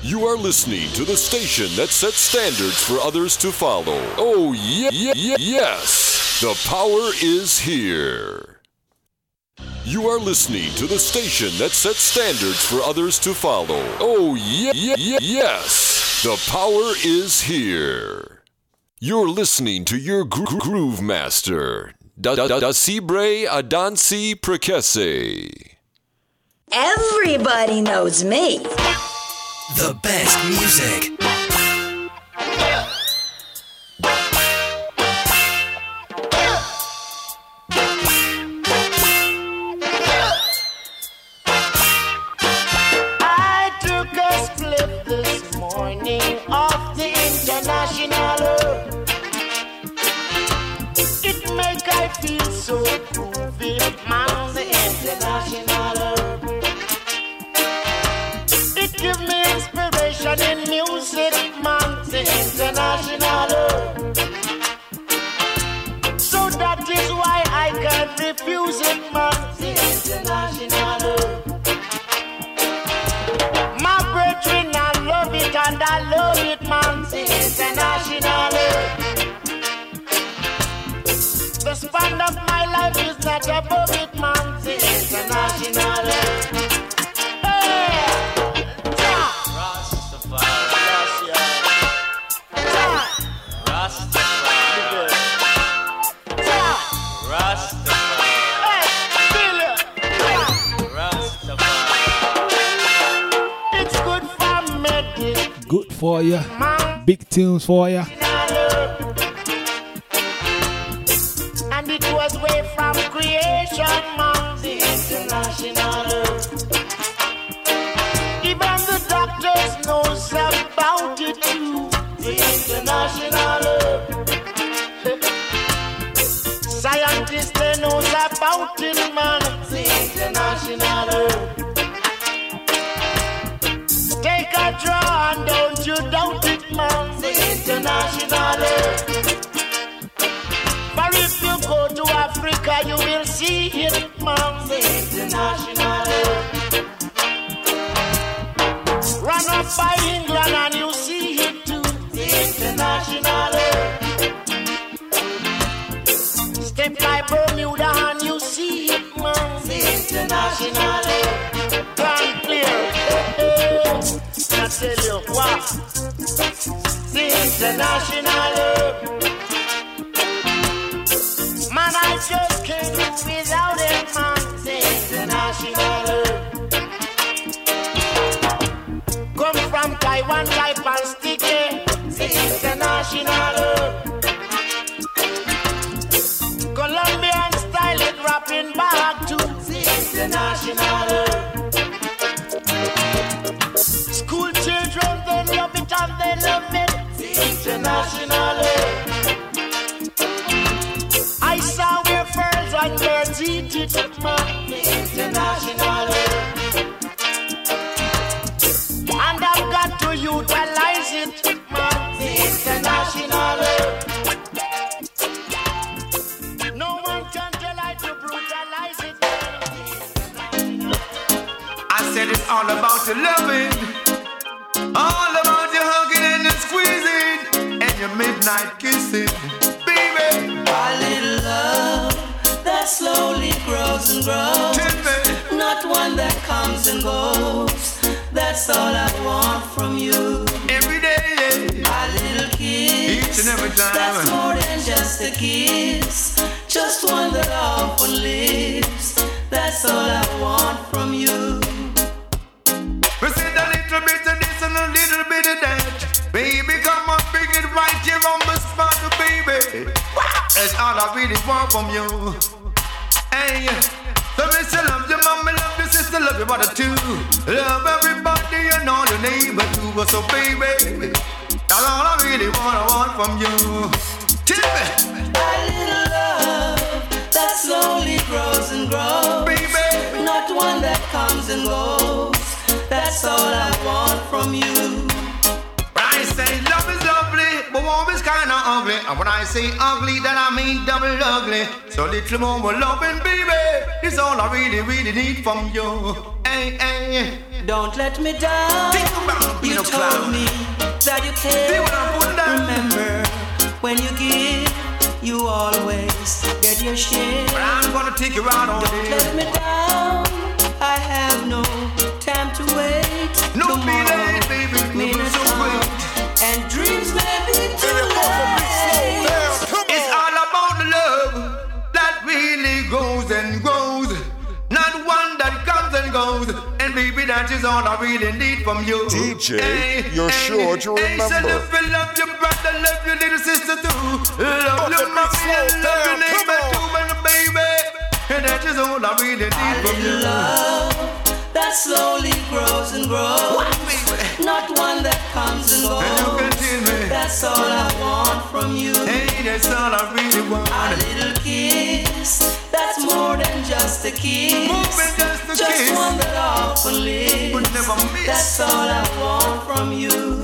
You are listening to the station that sets standards for others to follow. Oh, yes. The power is here. You are listening to the station that sets standards for others to follow. Oh, yes. The power is here. You're listening to your groove master, Dasibre Adansi Prekese. Everybody knows me. The best music. I took a split this morning off the international herb. It make I feel so groovy, man, the international herb. Give me inspiration in music, man, the international herb. So that is why I can't refuse it, man, the international herb. My brethren, I love it and I love it, man, the international herb. The span of my life is not above it, man, the international herb. Good for you. Big tunes for you. And it was way from creation, man, the international herb. Even the doctors knows about it too, the international herb. Scientists they knows about it, man, the international herb. Take a draw and don't you doubt it, man, the international herb. For if you go to Africa, you will see it, man, the international herb. Run up by England and you see it too, the international herb. Step by Bermuda and you see it, man, the international herb. Grand clear. I tell you what, the international herb. Man, I just can't do without it, man, the international herb. Come from Taiwan, type and sticky, the international herb. Colombian style, it rapping back to the international herb. School children, they love it and they love it, the international herb. I saw where birds and birds eat it, man, the international herb. And I've got to utilize it, man, the international herb. No one can tell I to brutalize it, man. I said it's all about your loving. All about your hugging and squeezing and your midnight kissing, baby. A little love that slowly grows and grows, not one that comes and goes. That's all I want from you. Every day, a little kiss, each and every time. That's more than just a kiss, just one that often lives. That's all I want from you. We said a little bit of this and a little bit of that. Baby, come on, bring it right here on the spot, baby. That's all I really want from you. Hey, so me still love your mom, love your sister, love your brother too. Love everybody and all your neighbor too. So baby, that's all I really want from you. Tell me. A little love that slowly grows and grows, baby. Not one that comes and goes. That's all I want from you. I say love is lovely, but warm is kinda ugly. And when I say ugly, then I mean double ugly. So little more loving, baby, is all I really, really need from you. Hey, hey, don't let me down. You told me that you care. Remember, when you give, you always get your share. But I'm gonna take you out on Don't let me down. I have no time to wait. No Tomorrow, baby, minutes so out, and dreams may be too late. It's all about the love that really goes and grows, not one that comes and goes. And baby, that is all I really need from you. DJ, you're sure to remember. So love your brother, love your little sister too. Love your mommy and love your neighbor too, and baby. And that is all I really need from you. Love that slowly grows and grows, not one that comes and goes. And you can tell me. That's all I want from you. Hey, that's all I really want. A little kiss, that's more than just a kiss. More than just a just kiss. one that often lives. But never miss. That's all I want from you.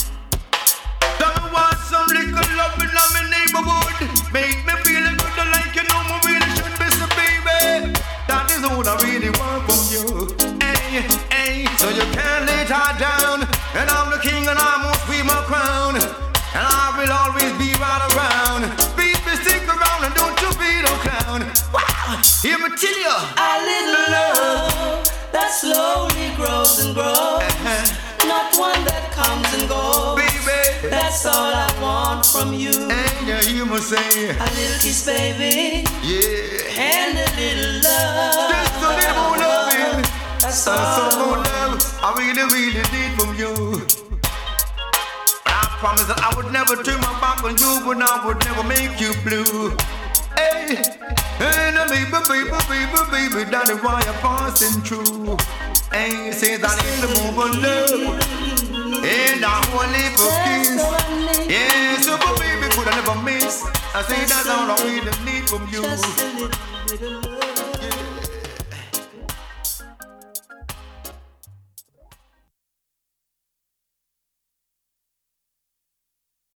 Don't want some little love in my neighborhood. Make me feel good like you know me really should be so baby. That is all I really want from you. Hey, hey, so you can't lay her down. And I'm the king and I must be my crown. And I will always be right around. Baby, stick around and don't you be no clown. Wow, hear me tell you. A little love that slowly grows and grows, not one that comes and goes. Baby, that's all I want from you. And yeah, you must say a little kiss, baby. Yeah. And a little love. Just a little more loving. That's all. Some more love I really, really need from you. I promise that I would never turn my back on you, but I would never make you blue. Hey, and baby, that is why I'm passing through. Hey, say that in the move of love, and I want live for kiss. Yeah, so baby, could I never miss? I say that's all I really need from you. Just a little